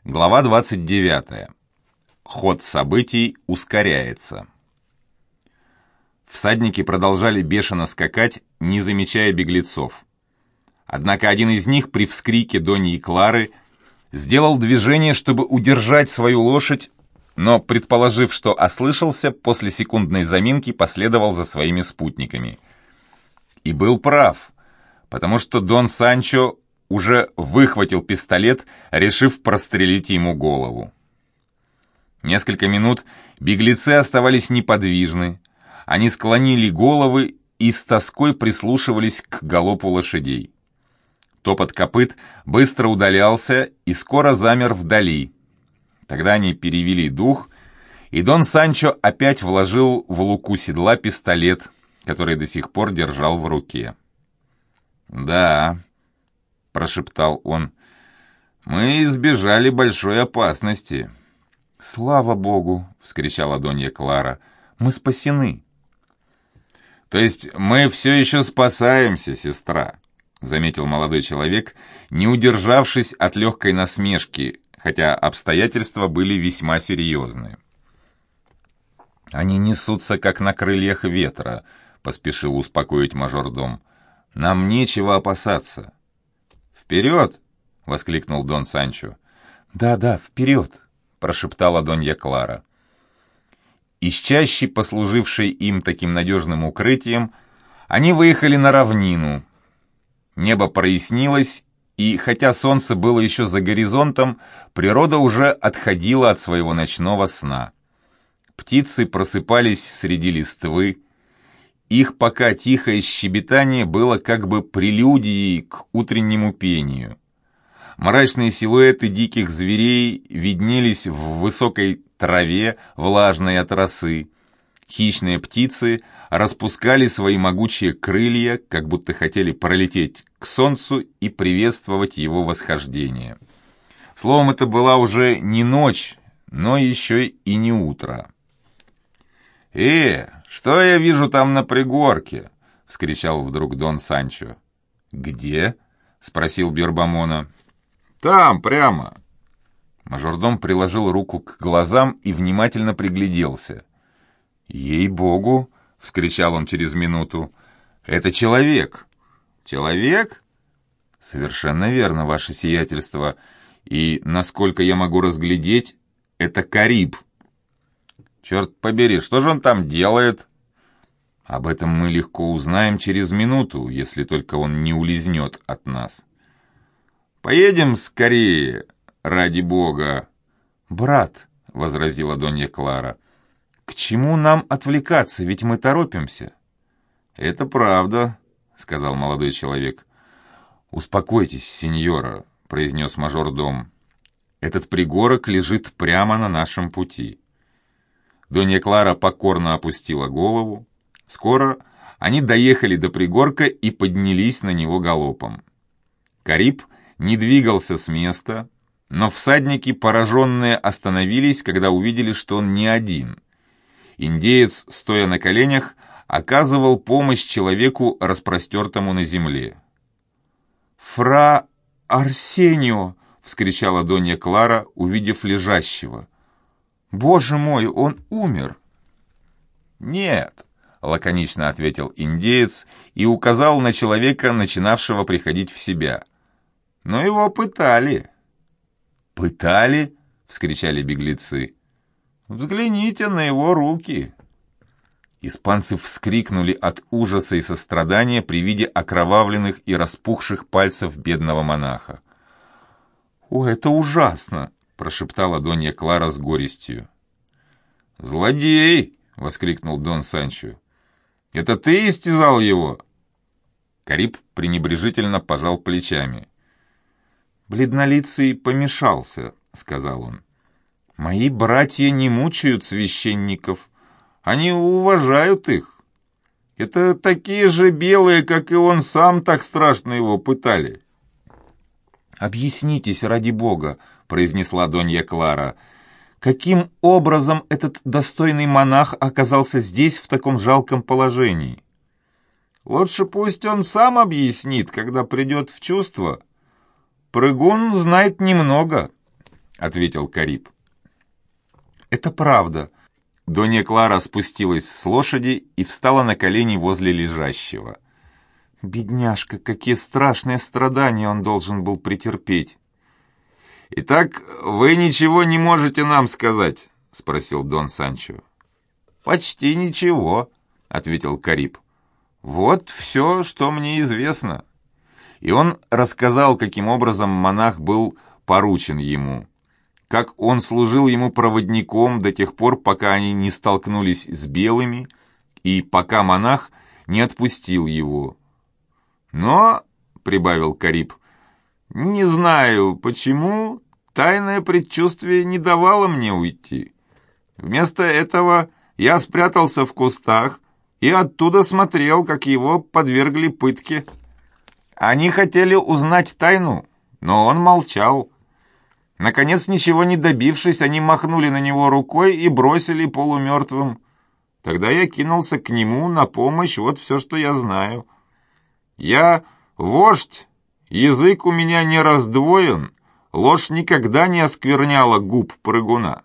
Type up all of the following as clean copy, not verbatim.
Глава 29. Ход событий ускоряется. Всадники продолжали бешено скакать, не замечая беглецов. Однако один из них при вскрике Доньи Клары сделал движение, чтобы удержать свою лошадь, но, предположив, что ослышался, после секундной заминки последовал за своими спутниками. И был прав, потому что Дон Санчо уже выхватил пистолет, решив прострелить ему голову. Несколько минут беглецы оставались неподвижны. Они склонили головы и с тоской прислушивались к галопу лошадей. Топот копыт быстро удалялся и скоро замер вдали. Тогда они перевели дух, и Дон Санчо опять вложил в луку седла пистолет, который до сих пор держал в руке. «Да», — прошептал он, — «мы избежали большой опасности». «Слава Богу!» — вскричала Донья Клара. «Мы спасены!» «То есть мы все еще спасаемся, сестра», — заметил молодой человек, не удержавшись от легкой насмешки, хотя обстоятельства были весьма серьезные. «Они несутся, как на крыльях ветра», — поспешил успокоить мажордом. «Нам нечего опасаться». «Вперед!» — воскликнул Дон Санчо. «Да, вперед!» — прошептала Донья Клара. Из чащи, послужившей им таким надежным укрытием, они выехали на равнину. Небо прояснилось, и хотя солнце было еще за горизонтом, природа уже отходила от своего ночного сна. Птицы просыпались среди листвы. Их пока тихое щебетание было как бы прелюдией к утреннему пению. Мрачные силуэты диких зверей виднелись в высокой траве, влажной от росы. Хищные птицы распускали свои могучие крылья, как будто хотели пролететь к солнцу и приветствовать его восхождение. Словом, это была уже не ночь, но еще и не утро. Что я вижу там на пригорке?» — вскричал вдруг Дон Санчо. «Где?» — спросил Бьорбамона. «Там, прямо». Мажордом приложил руку к глазам и внимательно пригляделся. «Ей-богу!» — вскричал он через минуту. «Это человек!» «Человек?» «Совершенно верно, ваше сиятельство. И, насколько я могу разглядеть, это Кариб». «Черт побери, что же он там делает?» «Об этом мы легко узнаем через минуту, если только он не улизнет от нас». «Поедем скорее, ради бога!» «Брат», — возразила Донья Клара, — «к чему нам отвлекаться, ведь мы торопимся». «Это правда», — сказал молодой человек. «Успокойтесь, сеньора», — произнес мажордом. «Этот пригорок лежит прямо на нашем пути». Донья Клара покорно опустила голову. Скоро они доехали до пригорка и поднялись на него галопом. Кариб не двигался с места, но всадники, пораженные, остановились, когда увидели, что он не один. Индеец, стоя на коленях, оказывал помощь человеку, распростертому на земле. «Фра Арсенио!» — вскричала Донья Клара, увидев лежащего. «Боже мой, он умер!» «Нет», — лаконично ответил индеец и указал на человека, начинавшего приходить в себя. «Но его пытали». «Пытали?» — вскричали беглецы. «Взгляните на его руки». Испанцы вскрикнули от ужаса и сострадания при виде окровавленных и распухших пальцев бедного монаха. «О, это ужасно!» — прошептала Донья Клара с горестью. «Злодей!» — воскликнул Дон Санчо. «Это ты истязал его?» Кариб пренебрежительно пожал плечами. «Бледнолицый помешался», — сказал он. «Мои братья не мучают священников. Они уважают их. Это такие же белые, как и он сам, так страшно его пытали». «Объяснитесь, ради бога», — произнесла Донья Клара. «Каким образом этот достойный монах оказался здесь в таком жалком положении?» «Лучше пусть он сам объяснит, когда придет в чувство. Прыгун знает немного». ответил Кариб. «Это правда». Донья Клара спустилась с лошади и встала на колени возле лежащего. «Бедняжка, какие страшные страдания он должен был претерпеть!» «Итак, вы ничего не можете нам сказать?» — спросил Дон Санчо. «Почти ничего», — ответил Кариб. «Вот все, что мне известно». И он рассказал, каким образом монах был поручен ему, как он служил ему проводником до тех пор, пока они не столкнулись с белыми, и пока монах не отпустил его. «Но, — прибавил Кариб, — не знаю, почему тайное предчувствие не давало мне уйти. Вместо этого я спрятался в кустах и оттуда смотрел, как его подвергли пытке. Они хотели узнать тайну, но он молчал. Наконец, ничего не добившись, они махнули на него рукой и бросили полумертвым. Тогда я кинулся к нему на помощь, вот все, что я знаю. Я вождь, язык у меня не раздвоен, ложь никогда не оскверняла губ прыгуна.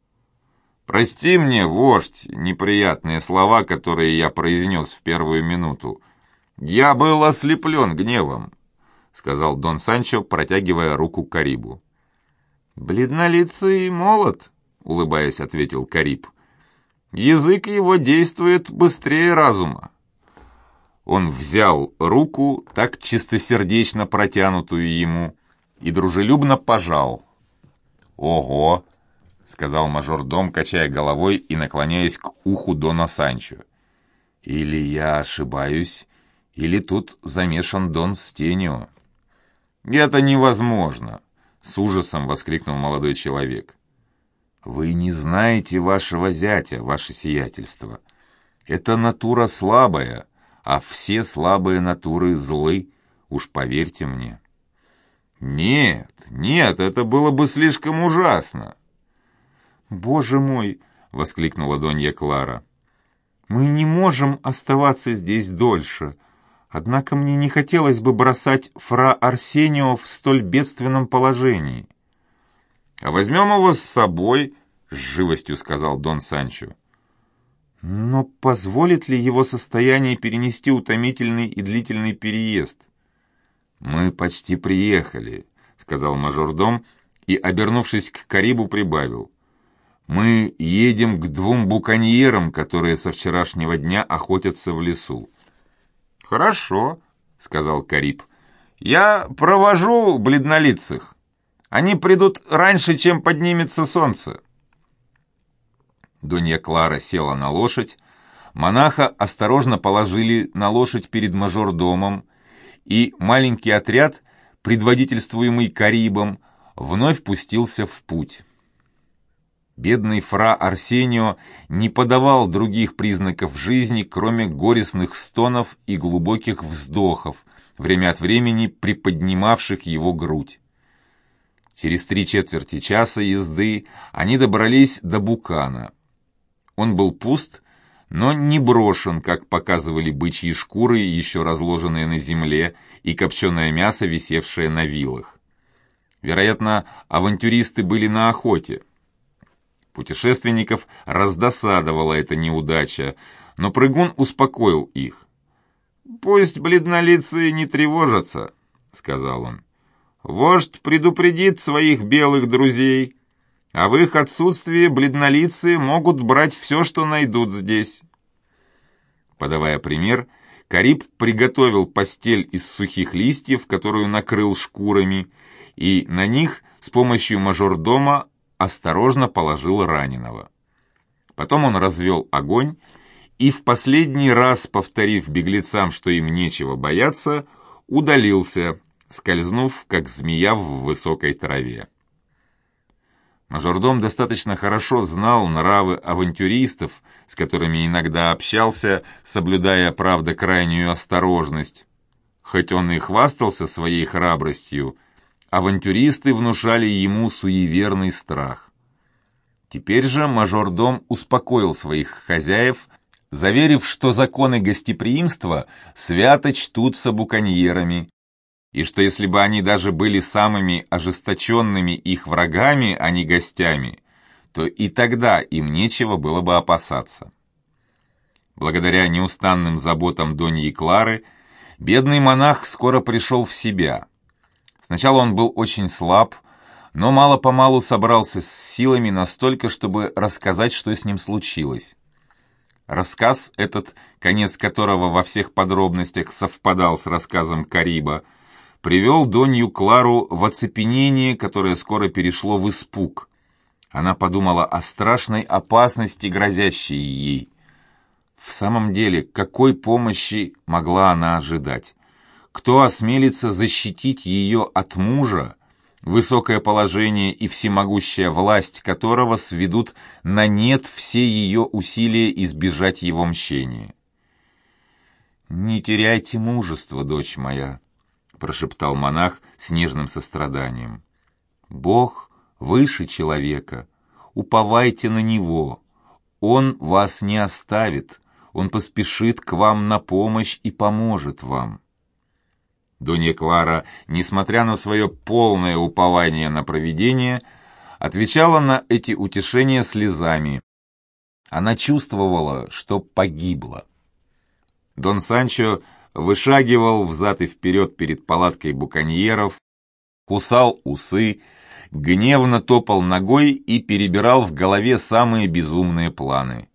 Прости мне, вождь, неприятные слова, которые я произнес в первую минуту. Я был ослеплен гневом, — сказал Дон Санчо, протягивая руку Карибу. «Бледнолицый молод», — улыбаясь, ответил Кариб. «Язык его действует быстрее разума». Он взял руку, так чистосердечно протянутую ему, и дружелюбно пожал. «Ого!» — сказал мажордом, качая головой и наклоняясь к уху Дона Санчо. «Или я ошибаюсь, или тут замешан Дон Стенио». «Это невозможно!» — с ужасом воскликнул молодой человек. «Вы не знаете вашего зятя, ваше сиятельство. Это натура слабая, а все слабые натуры злы, уж поверьте мне». «Нет, нет, это было бы слишком ужасно!» «Боже мой!» — воскликнула Донья Клара. «Мы не можем оставаться здесь дольше. Однако мне не хотелось бы бросать фра Арсенио в столь бедственном положении». «А возьмем его с собой», — с живостью сказал Дон Санчо. «Но позволит ли его состояние перенести утомительный и длительный переезд?» «Мы почти приехали», — сказал мажордом и, обернувшись к Карибу, прибавил. «Мы едем к 2 буконьерам, которые со вчерашнего дня охотятся в лесу». «Хорошо», — сказал Кариб. «Я провожу бледнолицых. Они придут раньше, чем поднимется солнце». Донья Клара села на лошадь, монаха осторожно положили на лошадь перед мажордомом, и маленький отряд, предводительствуемый Карибом, вновь пустился в путь. Бедный фра Арсенио не подавал других признаков жизни, кроме горестных стонов и глубоких вздохов, время от времени приподнимавших его грудь. Через 3/4 часа езды они добрались до Букана. Он был пуст, но не брошен, как показывали бычьи шкуры, еще разложенные на земле, и копченое мясо, висевшее на вилах. Вероятно, авантюристы были на охоте. Путешественников раздосадовала эта неудача, но прыгун успокоил их. «Пусть бледнолицые не тревожатся», — сказал он. «Вождь предупредит своих белых друзей, а в их отсутствие бледнолицые могут брать все, что найдут здесь». Подавая пример, Кариб приготовил постель из сухих листьев, которую накрыл шкурами, и на них с помощью мажордома осторожно положил раненого. Потом он развел огонь и, в последний раз повторив беглецам, что им нечего бояться, удалился, скользнув, как змея в высокой траве. Мажордом достаточно хорошо знал нравы авантюристов, с которыми иногда общался, соблюдая, правда, крайнюю осторожность. Хоть он и хвастался своей храбростью, авантюристы внушали ему суеверный страх. Теперь же мажордом успокоил своих хозяев, заверив, что законы гостеприимства свято чтутся буконьерами, и что если бы они даже были самыми ожесточенными их врагами, а не гостями, то и тогда им нечего было бы опасаться. Благодаря неустанным заботам Доньи Клары, бедный монах скоро пришел в себя. Сначала он был очень слаб, но мало-помалу собрался с силами настолько, чтобы рассказать, что с ним случилось. Рассказ этот, конец которого во всех подробностях совпадал с рассказом Кариба, привел Донью Клару в оцепенение, которое скоро перешло в испуг. Она подумала о страшной опасности, грозящей ей. В самом деле, какой помощи могла она ожидать? Кто осмелится защитить ее от мужа, высокое положение и всемогущая власть которого сведут на нет все ее усилия избежать его мщения? «Не теряйте мужества, дочь моя», — прошептал монах с нежным состраданием. «Бог выше человека, уповайте на Него, Он вас не оставит, Он поспешит к вам на помощь и поможет вам». Донья Клара, несмотря на свое полное упование на провидение, отвечала на эти утешения слезами. Она чувствовала, что погибла. Дон Санчо вышагивал взад и вперед перед палаткой буконьеров, кусал усы, гневно топал ногой и перебирал в голове самые безумные планы.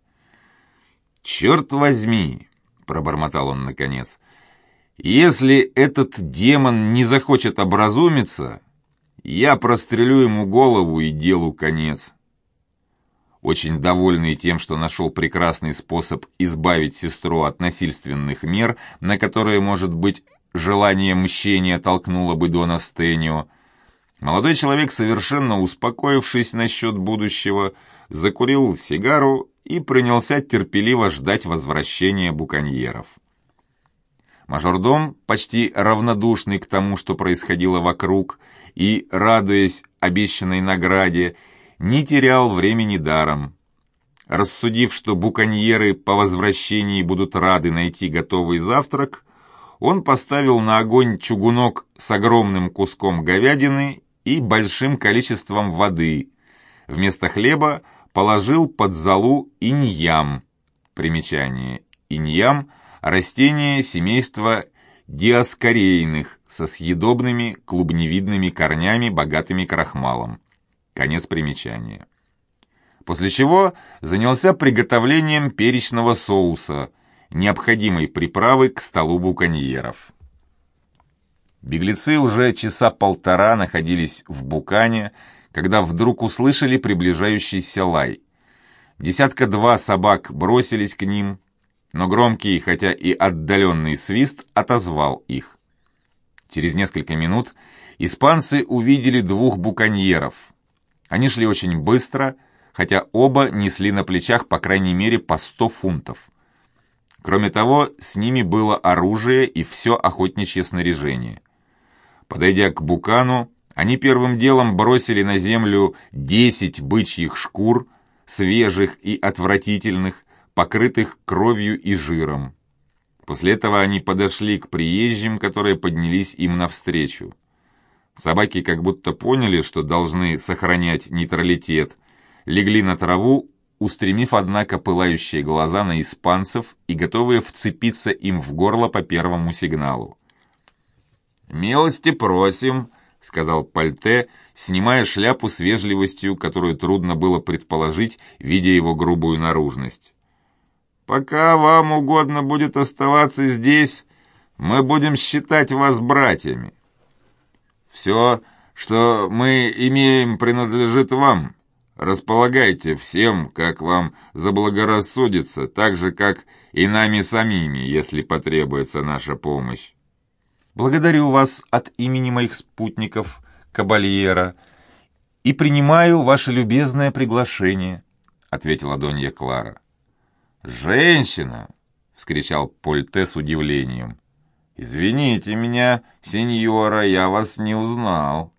«Черт возьми!» — пробормотал он наконец. «Если этот демон не захочет образумиться, я прострелю ему голову и делу конец». Очень довольный тем, что нашел прекрасный способ избавить сестру от насильственных мер, на которые, может быть, желание мщения толкнуло бы Дона Стэнио, молодой человек, совершенно успокоившись насчет будущего, закурил сигару и принялся терпеливо ждать возвращения буконьеров. Мажордом, почти равнодушный к тому, что происходило вокруг, и, радуясь обещанной награде, не терял времени даром. Рассудив, что буконьеры по возвращении будут рады найти готовый завтрак, он поставил на огонь чугунок с огромным куском говядины и большим количеством воды. Вместо хлеба положил под золу иньям. Примечание. Иньям – растение семейства диаскорейных со съедобными клубневидными корнями, богатыми крахмалом. Конец примечания. После чего занялся приготовлением перечного соуса, необходимой приправы к столу буконьеров. Беглецы уже часа полтора находились в Букане, когда вдруг услышали приближающийся лай. Десятка-два собак бросились к ним, но громкий, хотя и отдаленный свист отозвал их. Через несколько минут испанцы увидели двух буконьеров. Они шли очень быстро, хотя оба несли на плечах по крайней мере по 100 фунтов. Кроме того, с ними было оружие и все охотничье снаряжение. Подойдя к Букану, они первым делом бросили на землю 10 бычьих шкур, свежих и отвратительных, покрытых кровью и жиром. После этого они подошли к приезжим, которые поднялись им навстречу. Собаки как будто поняли, что должны сохранять нейтралитет, легли на траву, устремив, однако, пылающие глаза на испанцев и готовые вцепиться им в горло по первому сигналу. «Милости просим», — сказал Пальте, снимая шляпу с вежливостью, которую трудно было предположить, видя его грубую наружность. «Пока вам угодно будет оставаться здесь, мы будем считать вас братьями. Все, что мы имеем, принадлежит вам. Располагайте всем, как вам заблагорассудится, так же, как и нами самими, если потребуется наша помощь». «Благодарю вас от имени моих спутников, кабальера, и принимаю ваше любезное приглашение», — ответила Донья Клара. «Женщина!» — вскричал Польте с удивлением. «Извините меня, сеньора, я вас не узнал».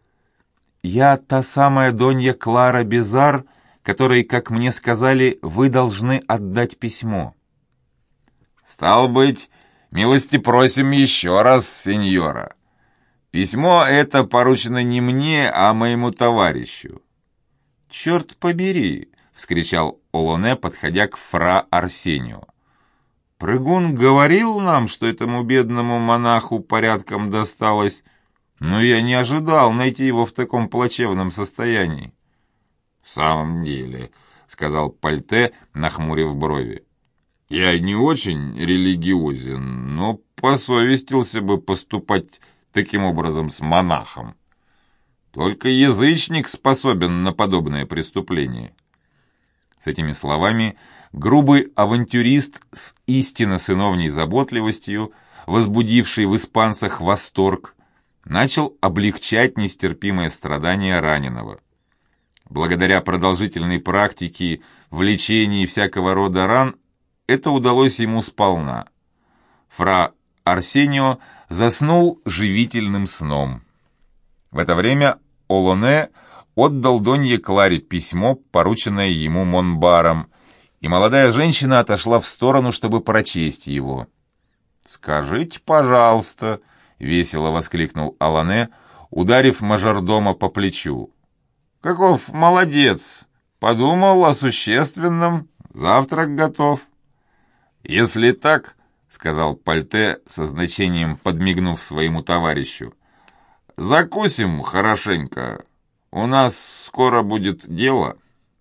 «Я та самая Донья Клара Безар, которой, как мне сказали, вы должны отдать письмо». «Стал быть, милости просим еще раз, сеньора. Письмо это поручено не мне, а моему товарищу». «Черт побери!» — вскричал Олоне, подходя к фра Арсению. «Прыгун говорил нам, что этому бедному монаху порядком досталось, но я не ожидал найти его в таком плачевном состоянии». «В самом деле», — сказал Пальте, нахмурив брови, — «я не очень религиозен, но посовестился бы поступать таким образом с монахом. Только язычник способен на подобное преступление». С этими словами грубый авантюрист с истинно сыновней заботливостью, возбудивший в испанцах восторг, начал облегчать нестерпимое страдание раненого. Благодаря продолжительной практике в лечении всякого рода ран это удалось ему сполна. Фра Арсенио заснул живительным сном. В это время Олоне отдал Донье Кларе письмо, порученное ему Монбаром, и молодая женщина отошла в сторону, чтобы прочесть его. «Скажите, пожалуйста», — весело воскликнул Олоне, ударив мажордома по плечу. «Каков молодец! Подумал о существенном, завтрак готов». «Если так, — сказал Пальте, со значением подмигнув своему товарищу, — закусим хорошенько, у нас скоро будет дело».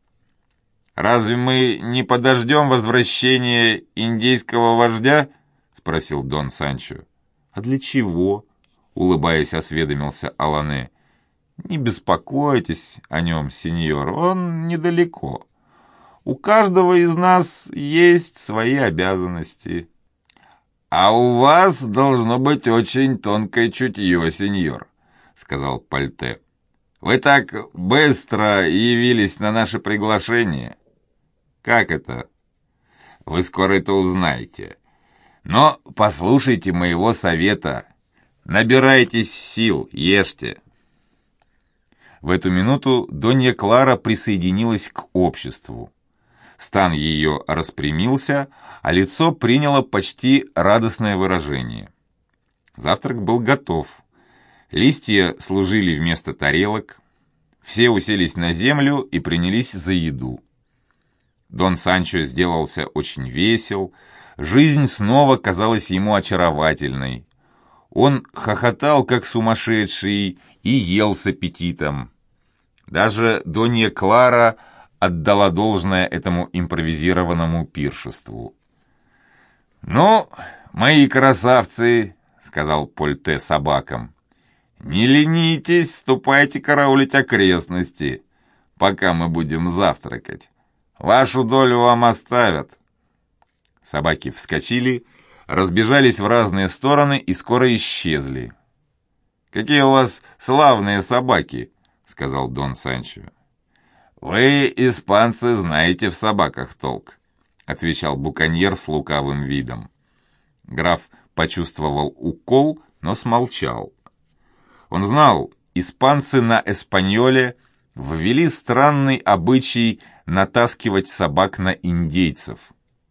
«Разве мы не подождем возвращения индейского вождя?» — спросил Дон Санчо. «А для чего?» — улыбаясь, осведомился Олоне. «Не беспокойтесь о нем, сеньор, он недалеко. У каждого из нас есть свои обязанности». «А у вас должно быть очень тонкое чутье, сеньор», — сказал Пальте. «Вы так быстро явились на наше приглашение». «Как это?» «Вы скоро это узнаете. Но послушайте моего совета. Набирайтесь сил, ешьте». В эту минуту Донья Клара присоединилась к обществу. Стан ее распрямился, а лицо приняло почти радостное выражение. Завтрак был готов. Листья служили вместо тарелок. Все уселись на землю и принялись за еду. Дон Санчо сделался очень весел. Жизнь снова казалась ему очаровательной. Он хохотал, как сумасшедший, и ел с аппетитом. Даже Донья Клара отдала должное этому импровизированному пиршеству. «Ну, мои красавцы, — сказал Польте собакам, — не ленитесь, ступайте караулить окрестности, пока мы будем завтракать. Вашу долю вам оставят». Собаки вскочили, разбежались в разные стороны и скоро исчезли. «Какие у вас славные собаки!» — сказал Дон Санчо. «Вы, испанцы, знаете в собаках толк», — отвечал буконьер с лукавым видом. Граф почувствовал укол, но смолчал. Он знал, испанцы на Эспаньоле ввели странный обычай натаскивать собак на индейцев.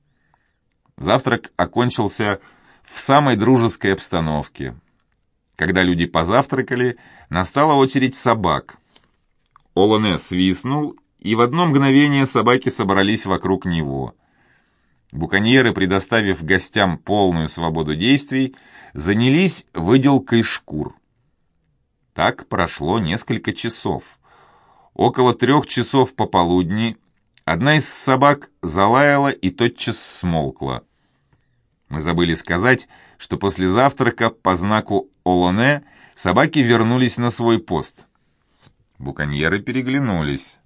Завтрак окончился в самой дружеской обстановке. Когда люди позавтракали, настала очередь собак. Олоне свистнул, и в одно мгновение собаки собрались вокруг него. Буконьеры, предоставив гостям полную свободу действий, занялись выделкой шкур. Так прошло несколько часов. Около 3 часов пополудни одна из собак залаяла и тотчас смолкла. Мы забыли сказать, что после завтрака по знаку Олоне собаки вернулись на свой пост. Буконьеры переглянулись.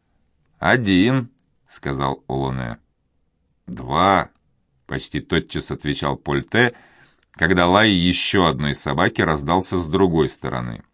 «1», — сказал Олоне. «2», — почти тотчас отвечал Польте, когда лай еще одной собаки раздался с другой стороны.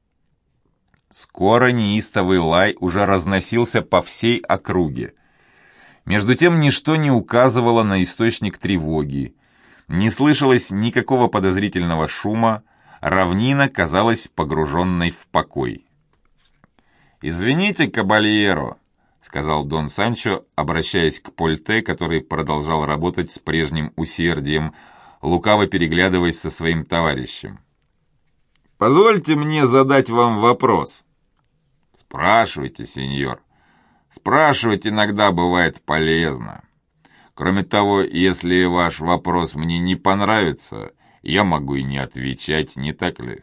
Скоро неистовый лай уже разносился по всей округе. Между тем ничто не указывало на источник тревоги. Не слышалось никакого подозрительного шума, равнина казалась погруженной в покой. «Извините, кабальеро», — сказал Дон Санчо, обращаясь к Польте, который продолжал работать с прежним усердием, лукаво переглядываясь со своим товарищем. позвольте мне задать вам вопрос». «Спрашивайте, сеньор. Спрашивать иногда бывает полезно. Кроме того, если ваш вопрос мне не понравится, я могу и не отвечать, не так ли?»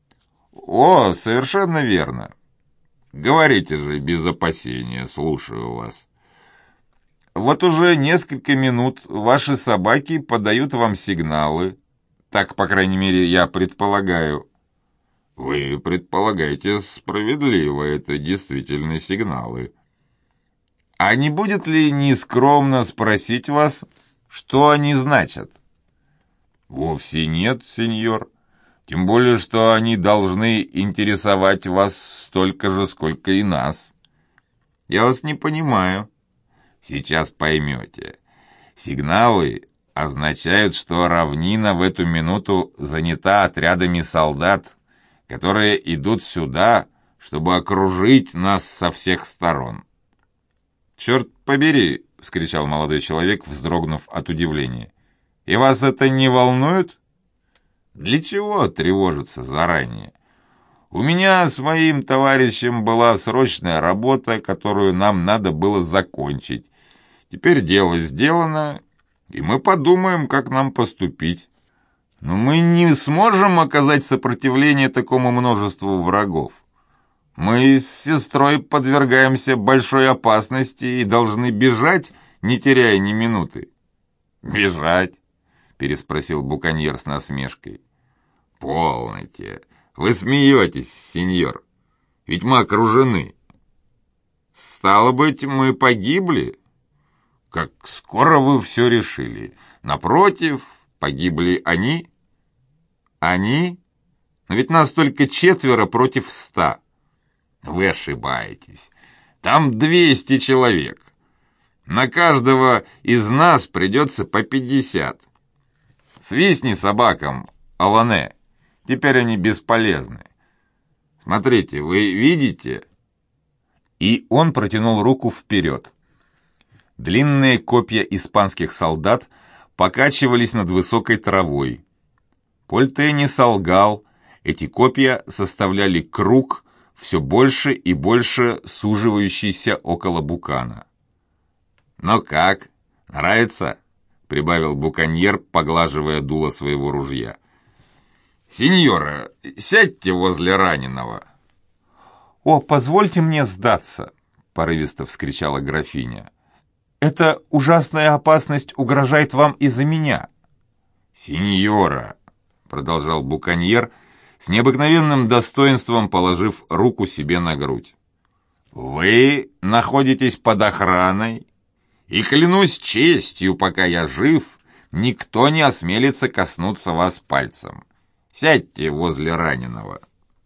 «О, совершенно верно. Говорите же без опасения, слушаю вас». «Вот уже несколько минут ваши собаки подают вам сигналы. Так, по крайней мере, я предполагаю». «Вы предполагаете справедливо, это действительно сигналы». «А не будет ли нескромно спросить вас, что они значат?» «Вовсе нет, сеньор. Тем более, что они должны интересовать вас столько же, сколько и нас». «Я вас не понимаю». «Сейчас поймете. Сигналы означают, что равнина в эту минуту занята отрядами солдат, которые идут сюда, чтобы окружить нас со всех сторон». «Черт побери!» — вскричал молодой человек, вздрогнув от удивления. «И вас это не волнует?» «Для чего тревожиться заранее? У меня с моим товарищем была срочная работа, которую нам надо было закончить. Теперь дело сделано, и мы подумаем, как нам поступить. Но мы не сможем оказать сопротивление такому множеству врагов. Мы с сестрой подвергаемся большой опасности и должны бежать, не теряя ни минуты». «Бежать?» — переспросил буконьер с насмешкой. «Полноте. Вы смеетесь, сеньор. Ведь мы окружены». «Стало быть, мы погибли?» «Как скоро вы все решили. Напротив, погибли они». «Они? Но ведь нас только 4 против 100. Вы ошибаетесь. Там 200 человек. На каждого из нас придется по 50. Свистни собакам, Алане. Теперь они бесполезны. Смотрите, вы видите?» И он протянул руку вперед. Длинные копья испанских солдат покачивались над высокой травой. Польте не солгал, эти копья составляли круг, все больше и больше суживающийся около Букана. «Ну как, нравится?» — прибавил буконьер, поглаживая дуло своего ружья. «Сеньора, сядьте возле раненого». «О, позвольте мне сдаться!» — порывисто вскричала графиня. «Эта ужасная опасность угрожает вам из-за меня». «Сеньора!» — продолжал буконьер, с необыкновенным достоинством положив руку себе на грудь. «Вы находитесь под охраной, и, клянусь честью, пока я жив, никто не осмелится коснуться вас пальцем. Сядьте возле раненого».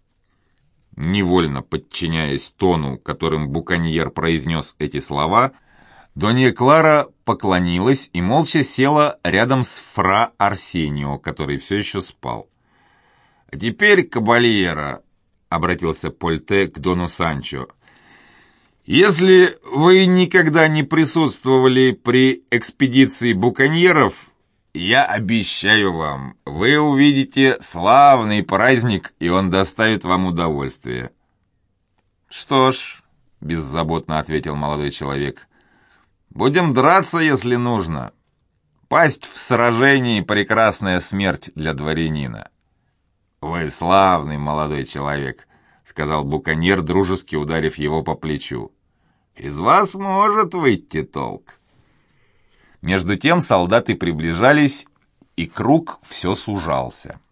Невольно подчиняясь тону, которым буконьер произнес эти слова, Донья Клара поклонилась и молча села рядом с фра Арсенио, который все еще спал. «А теперь, кабальера», — обратился Польте к дону Санчо, — «если вы никогда не присутствовали при экспедиции буконьеров, я обещаю вам, вы увидите славный праздник, и он доставит вам удовольствие». «Что ж», — беззаботно ответил молодой человек, — «будем драться, если нужно. Пасть в сражении — прекрасная смерть для дворянина». «Вы славный молодой человек», — сказал буконьер, дружески ударив его по плечу. «Из вас может выйти толк». Между тем солдаты приближались, и круг все сужался.